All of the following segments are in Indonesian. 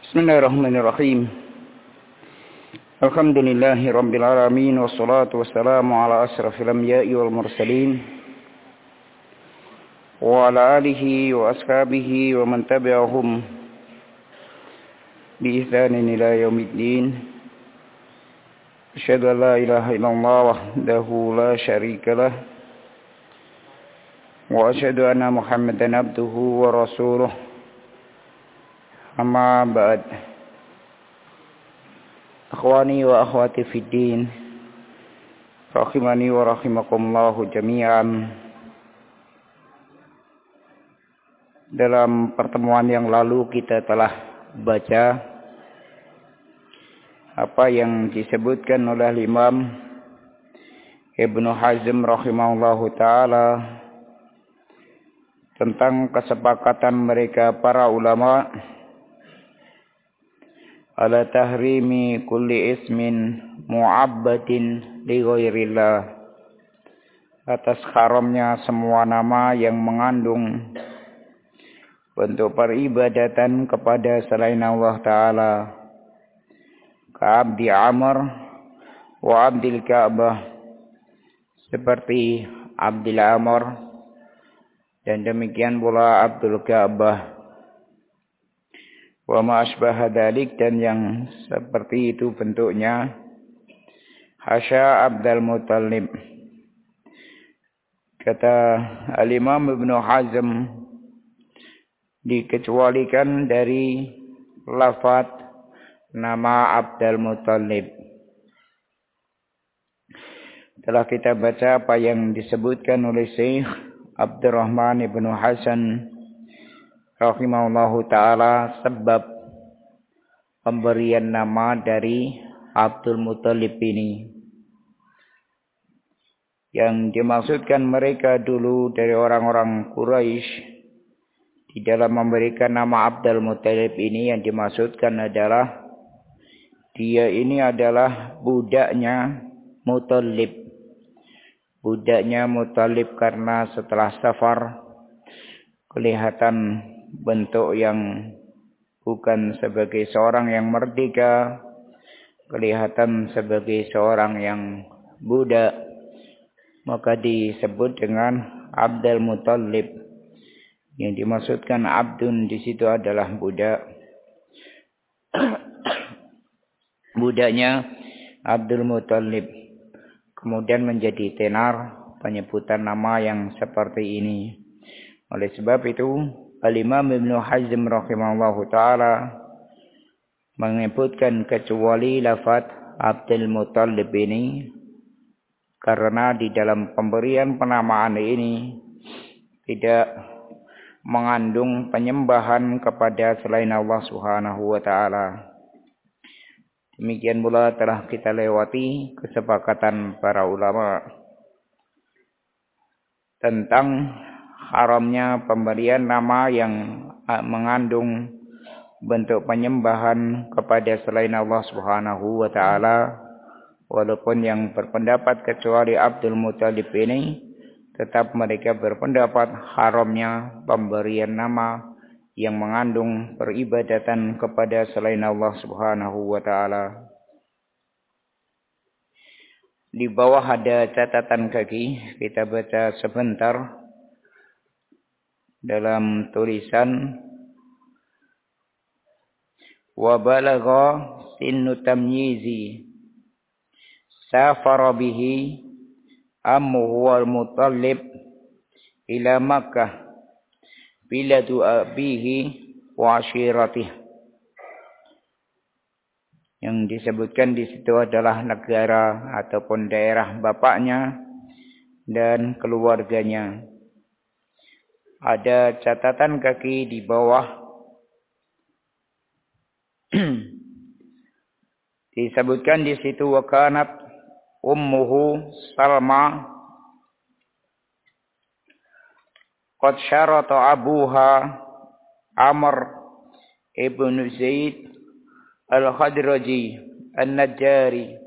Bismillahirrahmanirrahim. Alhamdulillahi rabbil alamin wassalatu wassalamu ala asrafil anbiya'i wal mursalin wa ala alihi wa ashabihi wa man tabi'ahum bi ihsanin ila yaumiddin. Asyhadu an la ilaha illallah wahdahu la syarika lah wa asyhadu anna Muhammadan abduhu wa rasuluh. Amma ba'd. Akhwani wa akhwati fid din, rahimani wa rahimakumullahu jami'an. Dalam pertemuan yang lalu kita telah baca apa yang disebutkan oleh Imam Ibnu Hazm rahimahullahu taala tentang kesepakatan mereka para ulama ala tahrimi kulli ismin mu'abbatin li ghairillah, atas haramnya semua nama yang mengandung bentuk peribadatan kepada selain Allah Ta'ala, ka'abdi Amr wa abdil Ka'bah, seperti Abdil Amr dan demikian pula Abdul Ka'bah, wa ma asbaha dzalik, dan yang seperti itu bentuknya, hasya Abdul Muttalib. Kata Al-Imam Ibnu Hazm, dikecualikan dari lafaz nama Abdul Muttalib. Telah kita baca apa yang disebutkan oleh Syekh Abdurrahman Ibnu Hasan rahimahullahu ta'ala sebab pemberian nama dari Abdul Muttalib ini. Yang dimaksudkan mereka dulu dari orang-orang Quraisy di dalam memberikan nama Abdul Muttalib ini, yang dimaksudkan adalah dia ini adalah budaknya Muttalib. Budaknya Muttalib karena setelah safar kelihatan bentuk yang bukan sebagai seorang yang merdeka, kelihatan sebagai seorang yang budak, maka disebut dengan Abdul Muttalib. Yang dimaksudkan abdun di situ adalah budak. Budaknya Abdul Muttalib. Kemudian menjadi tenar penyebutan nama yang seperti ini. Oleh sebab itu Al-Imam Ibnu Hazm rahimahullahu ta'ala menyebutkan kecuali lafaz Abdul Muttalib ini, karena di dalam pemberian penamaan ini tidak mengandung penyembahan kepada selain Allah Subhanahu wa ta'ala. Demikian pula telah kita lewati kesepakatan para ulama tentang haramnya pemberian nama yang mengandung bentuk penyembahan kepada selain Allah Subhanahu wa ta'ala. Walaupun yang berpendapat kecuali Abdul Muttalib ini, tetap mereka berpendapat haramnya pemberian nama yang mengandung peribadatan kepada selain Allah Subhanahu wa ta'ala. Di bawah ada catatan kaki, kita baca sebentar. Dalam tulisan, wa balagha sinnu tamyizi safara bihi ammuhu wal Muttalib ila Makkah biladu abihi wa ashiratih. Yang disebutkan di situ adalah negara ataupun daerah bapaknya dan keluarganya. Ada catatan kaki di bawah. Disebutkan di situ wa kanat ummuhu Salma qad syarata abuha Amr ibn Zaid al-Khadraji an-Najjari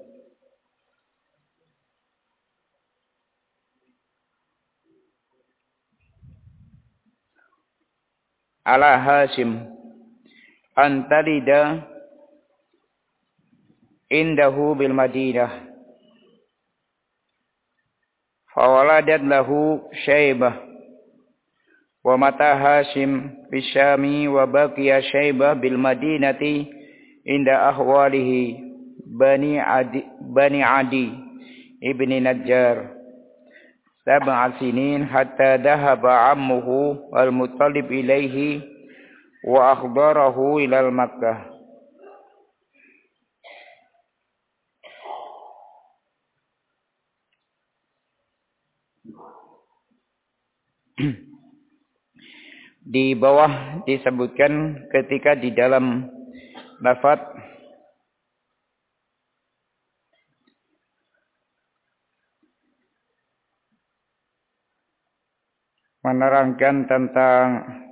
ala Hashim antalida indahu bil Madinah. Fawaladat lahu Syaibah wa mata Hashim bisyami wa baqiya Syaibah bil Madinati inda ahwalihi Bani Adi ibni Najjar 7 sinin hatta dhahaba ammuhu al-Muttalib ilaihi wa akhbarahu ilal Makkah. Di bawah disebutkan ketika di dalam lafaz menerangkan tentang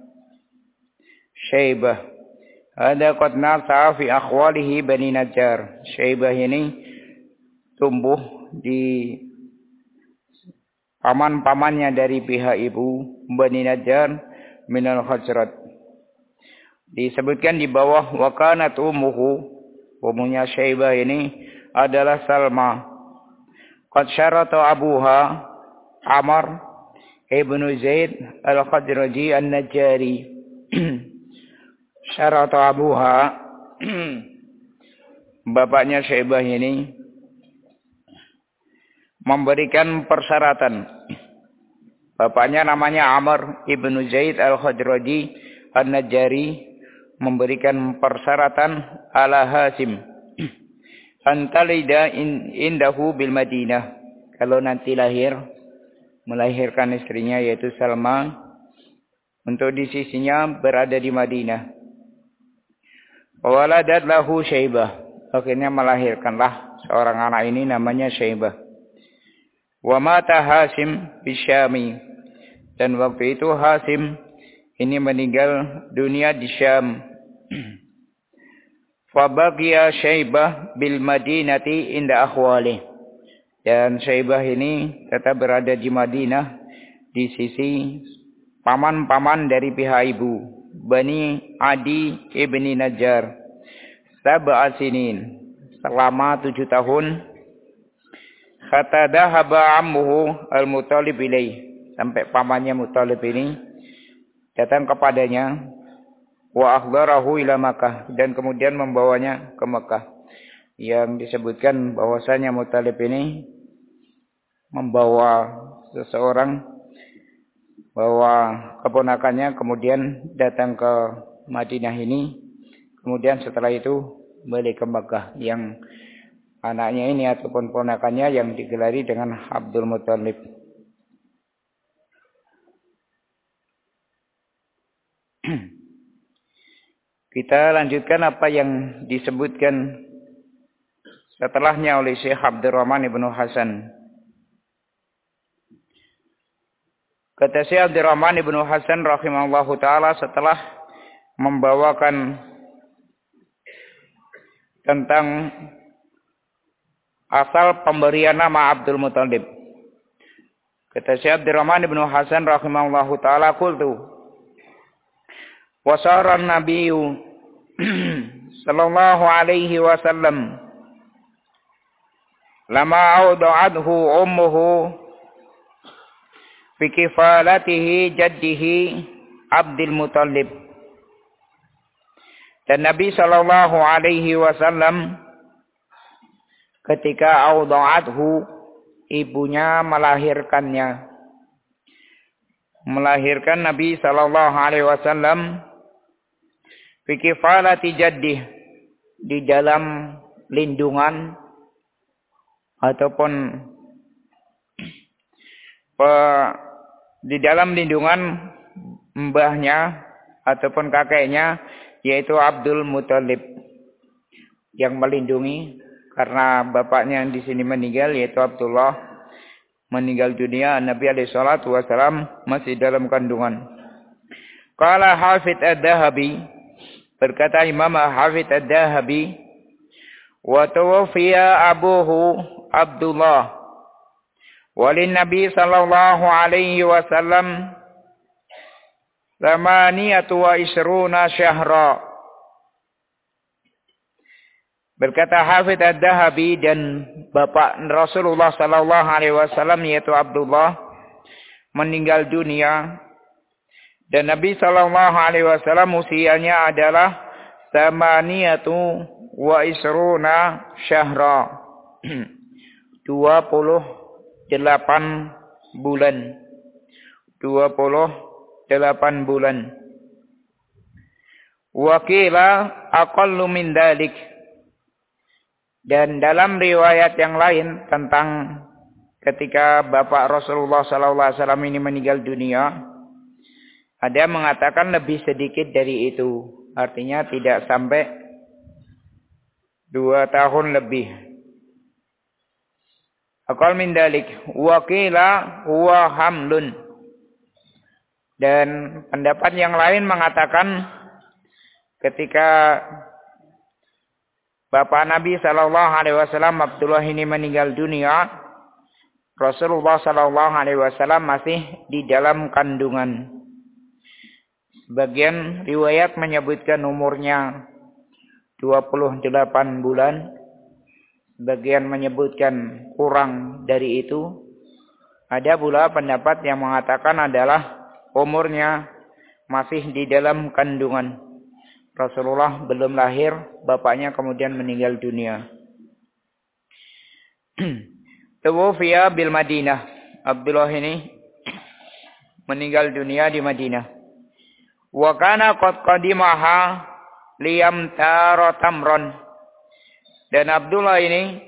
Syaibah. Ada qad nasa'a fi akhwalihi Bani Najjar. Syaibah ini tumbuh di paman-pamannya dari pihak ibu Bani Najjar minal Khazraj. Disebutkan di bawah wa kanat ummunya Syaibah ini adalah Salma. Qad syarata abuha Amr ibnu Zaid al-Khazraji an-Najjari. Syarata abuha bapaknya Syaibah ini memberikan persyaratan. Bapaknya namanya Amr ibnu Zaid al-Khazraji an-Najjari memberikan persyaratan ala Hasim antalida indahu bil Madinah, kalau nanti melahirkan istrinya yaitu Salma, untuk di sisinya berada di Madinah. Waladat lahu Syaibah, akhirnya melahirkanlah seorang anak ini namanya Syaibah. Wa mata Hashim bisyami, dan waktu itu Hashim ini meninggal dunia di Syam. Fa baqiya Syaibah bil Madinati inda akhwali, dan Syaibah ini tetap berada di Madinah di sisi paman-paman dari pihak ibu Bani Adi ibni Najjar 7 sinin, selama 7 tahun. Hatta dhahaba ammuhu al-Muttalib ilaih, sampai pamannya Muttalib ini datang kepadanya, wa akhdarahu ila Makkah, dan kemudian membawanya ke Makkah. Yang disebutkan bahwasanya Muttalib ini membawa seseorang, bawa keponakannya, kemudian datang ke Madinah ini, kemudian setelah itu balik ke Makkah. Yang anaknya ini ataupun ponakannya yang digelari dengan Abdul Muttalib. Kita lanjutkan apa yang disebutkan setelahnya oleh Syekh Abdurrahman ibnu Hasan. Kata Syekh Abdurrahman ibnu Hasan rahimahullahu ta'ala setelah membawakan tentang asal pemberian nama Abdul Muttalib. Kata Syekh Abdurrahman ibnu Hasan rahimahullahu ta'ala, qultu wasara an-nabiyyu sallallahu alaihi wasallam lama awda'adhu ummuhu fi kifalatihi jaddihi Abdul Muttalib. Dan Nabi sallallahu alaihi wasallam ketika awda'adhu, ibunya melahirkan Nabi sallallahu alaihi wasallam fi kifalati jaddih, di dalam lindungan ataupun di dalam lindungan mbahnya ataupun kakeknya, yaitu Abdul Muttalib, yang melindungi karena bapaknya yang di sini meninggal, yaitu Abdullah, meninggal dunia, Nabi alaihi salatu wasalam masih dalam kandungan. Qala Hafidz Adz-Dzahabi, berkata Imam Hafidz Adz-Dzahabi, wa tuwfiya abuhu Abdullah walin Nabi sallallahu alaihi wasallam 28 syahra Berkata Hafidz Adz-Dzahabi dan bapak Rasulullah sallallahu alaihi wasallam yaitu Abdullah meninggal dunia dan Nabi sallallahu alaihi wasallam usianya adalah 28 syahra. 28 bulan. 28 bulan. Wa qila aqallu min dzalik. Dan dalam riwayat yang lain tentang ketika bapak Rasulullah sallallahu alaihi wasallam ini meninggal dunia, ada yang mengatakan lebih sedikit dari itu. Artinya tidak sampai 2 tahun lebih. Aqal min dalik wa qila huwa hamlun. Dan pendapat yang lain mengatakan ketika bapak Nabi sallallahu alaihi wasallam Abdullah ini meninggal dunia, Rasulullah sallallahu alaihi wasallam masih di dalam kandungan. Sebagian riwayat menyebutkan umurnya 28 bulan. Sebagian menyebutkan kurang dari itu. Ada pula pendapat yang mengatakan adalah umurnya masih di dalam kandungan. Rasulullah belum lahir, bapaknya kemudian meninggal dunia. Tuwfiya bil Madinah. Abdullah ini meninggal dunia di Madinah. Wa kana qad qadimaha liyamtara tamron. Dan Abdullah ini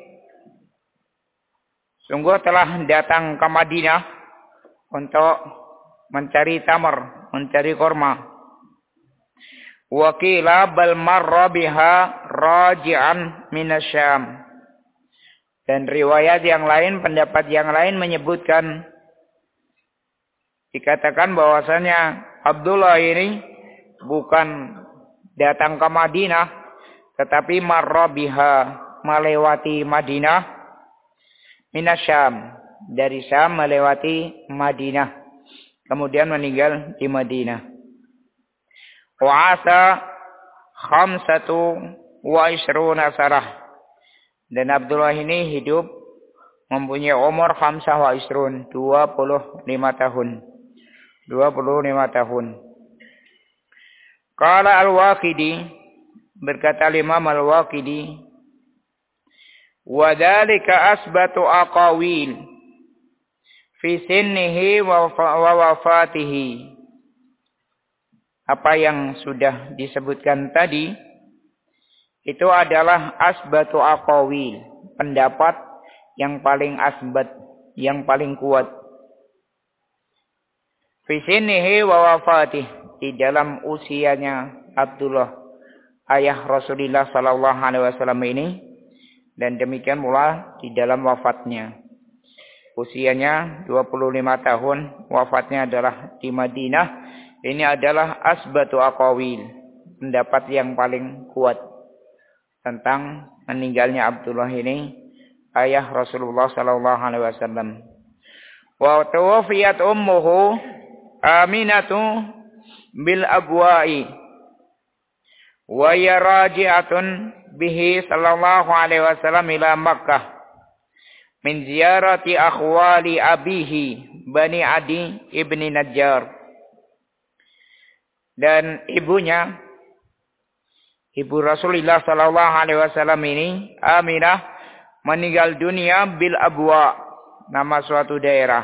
sungguh telah datang ke Madinah untuk mencari tamar, mencari kurma. Wa qila bal marra biha raji'an minasyam. Dan riwayat yang lain, pendapat yang lain menyebutkan dikatakan bahwasanya Abdullah ini bukan datang ke Madinah tetapi marra biha, melewati Madinah minasyam, dari Syam melewati Madinah kemudian meninggal di Madinah. Wa'asa 25 sarah. Dan Abdullah ini hidup mempunyai umur 25 tahun. 25 tahun. Qala Al-Waqidi, berkata Imam Al-Waqidi, wa dzalika asbatu aqawil fi sinnihi wa wafatihi. Apa yang sudah disebutkan tadi itu adalah asbatu aqawil, pendapat yang paling asbat, yang paling kuat. Fi sinnihi wa wafatih, di dalam usianya Abdullah ayah Rasulullah sallallahu alaihi wasallam ini, dan demikian pula di dalam wafatnya. Usianya 25 tahun, wafatnya adalah di Madinah. Ini adalah asbatu aqawil, pendapat yang paling kuat tentang meninggalnya Abdullah ini ayah Rasulullah sallallahu alaihi wasallam. Wa tuwfiyat ummuhu Aminatu bil abwa'i wa hiya raji'atun bihi sallallahu alaihi wasallam ila Makkah min ziyarati akhwali abihi Bani Adi ibni Najjar. Dan ibunya, ibu Rasulullah sallallahu alaihi wasallam ini, Aminah, meninggal dunia bil Abwa, nama suatu daerah.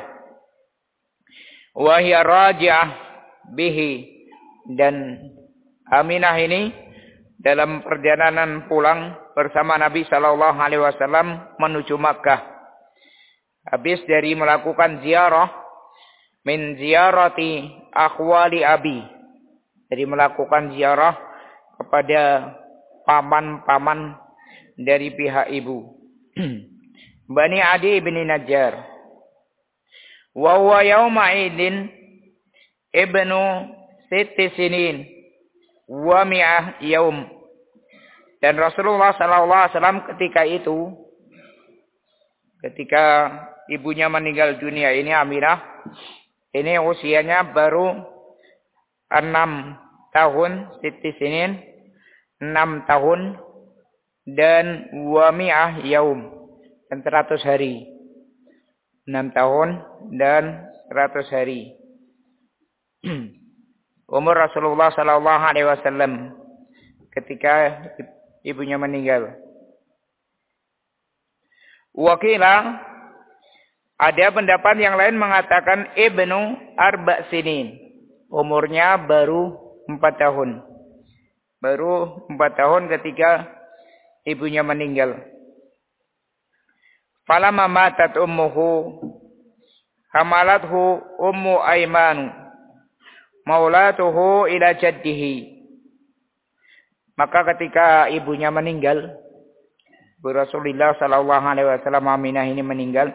Wa hiya raji'ah bihi, dan Aminah ini dalam perjalanan pulang bersama Nabi sallallahu alaihi wasallam menuju Makkah. Habis dari melakukan ziarah min ziyarati akhwali abi, dari melakukan ziarah kepada paman-paman dari pihak ibu. Bani Adi bin Najjar. Wa huwa yawma idin ibnu sitti sinin wa mi'ah yaum. Dan Rasulullah sallallahu alaihi wasallam ketika itu, ketika ibunya meninggal dunia ini, Aminah, ini usianya baru 6 tahun, sitti sinin, 6 tahun dan wa mi'ah yaum, dan 100 hari. 6 tahun dan 100 hari. Umur Rasulullah sallallahu alaihi wasallam ketika ibunya meninggal. Wakila, ada pendapat yang lain mengatakan ibnu arba' sinin. Umurnya baru 4 tahun. Baru 4 tahun ketika ibunya meninggal. Falamma matat ummuhu hamalathu ummu Aiman maulatuhu ila jaddihi. Maka ketika ibunya meninggal, Rasulullah sallallahu alaihi wasallam Aminah ini meninggal,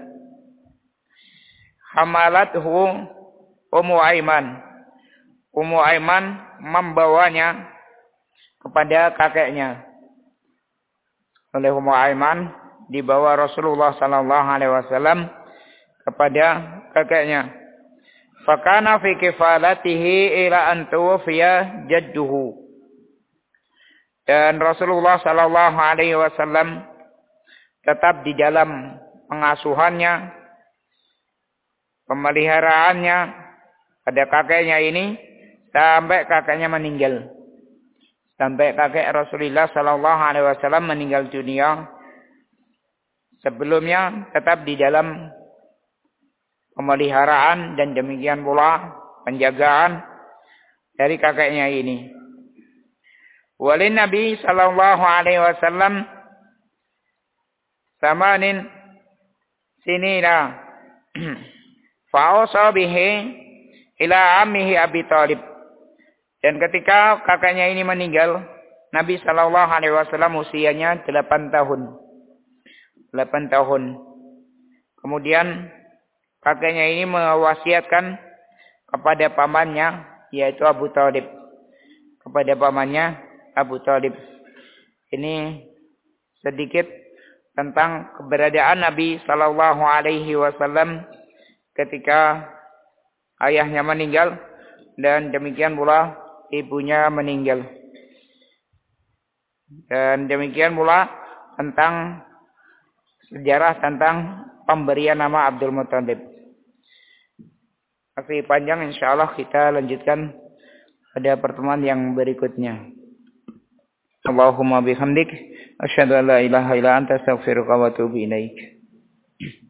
hamalathu ummu Aiman. Ummu Aiman membawanya kepada kakeknya. Oleh Ummu Aiman dibawa Rasulullah sallallahu alaihi wasallam kepada kakeknya. Fakana fi kifalatihi ila an tuwfiya jadduhu. Dan Rasulullah sallallahu alaihi wasallam tetap di dalam pengasuhannya, pemeliharaannya pada kakeknya ini sampai kakeknya meninggal. Sampai kakek Rasulullah sallallahu alaihi wasallam meninggal dunia. Sebelumnya tetap di dalam pemeliharaan dan demikian pula penjagaan dari kakeknya ini. Walin Nabi sallallahu alaihi wasallam samanin sinina fa'ausa bihi ila ammihi Abi Thalib. Dan ketika kakeknya ini meninggal, Nabi sallallahu alaihi wasallam usianya 8 tahun. 8 tahun. Kemudian kakeknya ini mewasiatkan kepada pamannya, yaitu Abu Thalib. Kepada pamannya Abu Thalib. Ini sedikit tentang keberadaan Nabi sallallahu alaihi wasallam ketika ayahnya meninggal dan demikian pula ibunya meninggal. Dan demikian pula tentang sejarah tentang pemberian nama Abdul Muttalib. Masih panjang, insyaallah kita lanjutkan pada pertemuan yang berikutnya. Allahumma bihamdik asyhadu an la ilaha illa anta astaghfiruka wa atubu ilaik.